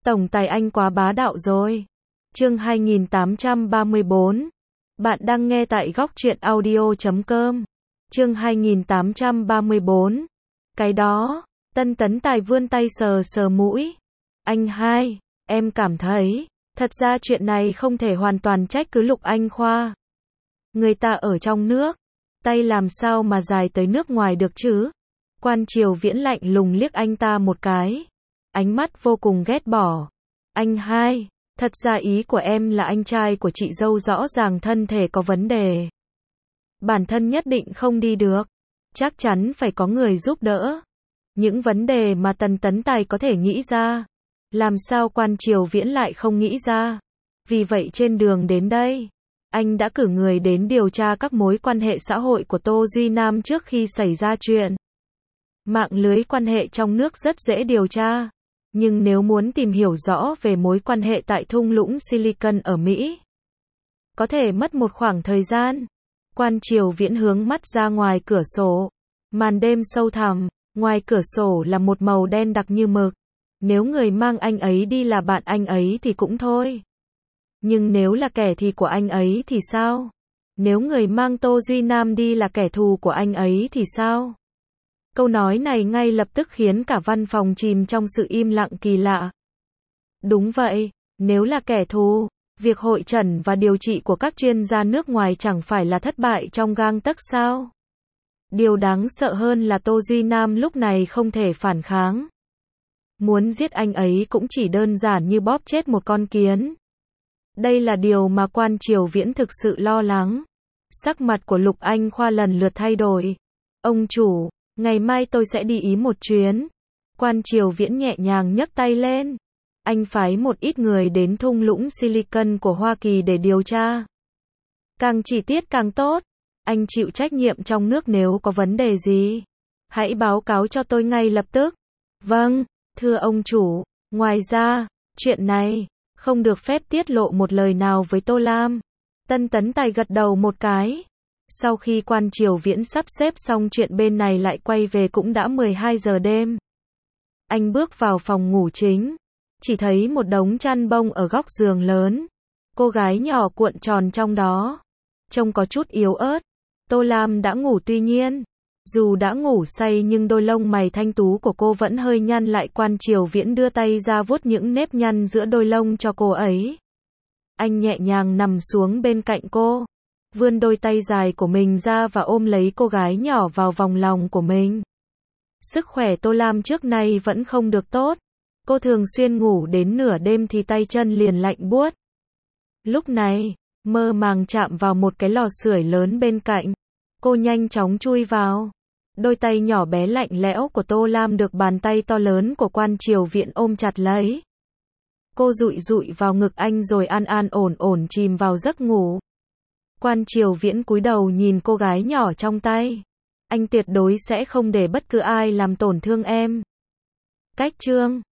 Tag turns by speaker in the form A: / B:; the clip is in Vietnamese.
A: Tổng tài anh quá bá đạo rồi. Chương 2834. Bạn đang nghe tại góc truyện audio.com. Chương 2834. Cái đó, Tân Tấn Tài vươn tay sờ sờ mũi. Anh hai, em cảm thấy, thật ra chuyện này không thể hoàn toàn trách cứ Lục Anh Khoa. Người ta ở trong nước, tay làm sao mà dài tới nước ngoài được chứ? Quan Triều Viễn lạnh lùng liếc anh ta một cái. Ánh mắt vô cùng ghét bỏ. Anh hai, thật ra ý của em là anh trai của chị dâu rõ ràng thân thể có vấn đề. Bản thân nhất định không đi được. Chắc chắn phải có người giúp đỡ. Những vấn đề mà Tần Tấn Tài có thể nghĩ ra. Làm sao Quan Triều Viễn lại không nghĩ ra? Vì vậy trên đường đến đây, anh đã cử người đến điều tra các mối quan hệ xã hội của Tô Duy Nam trước khi xảy ra chuyện. Mạng lưới quan hệ trong nước rất dễ điều tra. Nhưng nếu muốn tìm hiểu rõ về mối quan hệ tại thung lũng Silicon ở Mỹ, có thể mất một khoảng thời gian. Quan Triều Viễn hướng mắt ra ngoài cửa sổ. Màn đêm sâu thẳm, ngoài cửa sổ là một màu đen đặc như mực. Nếu người mang anh ấy đi là bạn anh ấy thì cũng thôi. Nhưng nếu là kẻ thù của anh ấy thì sao? Nếu người mang Tô Duy Nam đi là kẻ thù của anh ấy thì sao? Câu nói này ngay lập tức khiến cả văn phòng chìm trong sự im lặng kỳ lạ. Đúng vậy, nếu là kẻ thù, việc hội chẩn và điều trị của các chuyên gia nước ngoài chẳng phải là thất bại trong gang tấc sao? Điều đáng sợ hơn là Tô Duy Nam lúc này không thể phản kháng. Muốn giết anh ấy cũng chỉ đơn giản như bóp chết một con kiến. Đây là điều mà Quan Triều Viễn thực sự lo lắng. Sắc mặt của Lục Anh Khoa lần lượt thay đổi. Ông chủ, ngày mai tôi sẽ đi Ý một chuyến. Quan Triều Viễn nhẹ nhàng nhấc tay lên. Anh phái một ít người đến thung lũng Silicon của Hoa Kỳ để điều tra. Càng chi tiết càng tốt. Anh chịu trách nhiệm trong nước nếu có vấn đề gì. Hãy báo cáo cho tôi ngay lập tức. Vâng, thưa ông chủ. Ngoài ra, chuyện này không được phép tiết lộ một lời nào với Tô Lam. Tân Tấn Tài gật đầu một cái. Sau khi Quan Triều Viễn sắp xếp xong chuyện bên này lại quay về cũng đã 12 giờ đêm. Anh bước vào phòng ngủ chính. Chỉ thấy một đống chăn bông ở góc giường lớn. Cô gái nhỏ cuộn tròn trong đó. Trông có chút yếu ớt. Tô Lam đã ngủ tuy nhiên. Dù đã ngủ say nhưng đôi lông mày thanh tú của cô vẫn hơi nhăn lại. Quan Triều Viễn đưa tay ra vuốt những nếp nhăn giữa đôi lông cho cô ấy. Anh nhẹ nhàng nằm xuống bên cạnh cô. Vươn đôi tay dài của mình ra và ôm lấy cô gái nhỏ vào vòng lòng của mình. Sức khỏe Tô Lam trước nay vẫn không được tốt. Cô thường xuyên ngủ đến nửa đêm thì tay chân liền lạnh buốt. Lúc này, mơ màng chạm vào một cái lò sưởi lớn bên cạnh. Cô nhanh chóng chui vào. Đôi tay nhỏ bé lạnh lẽo của Tô Lam được bàn tay to lớn của Quan Triều Viễn ôm chặt lấy. Cô dụi dụi vào ngực anh rồi an an ổn ổn chìm vào giấc ngủ. Quan Triều Viễn cúi đầu nhìn cô gái nhỏ trong tay. Anh tuyệt đối sẽ không để bất cứ ai làm tổn thương em. Cách chương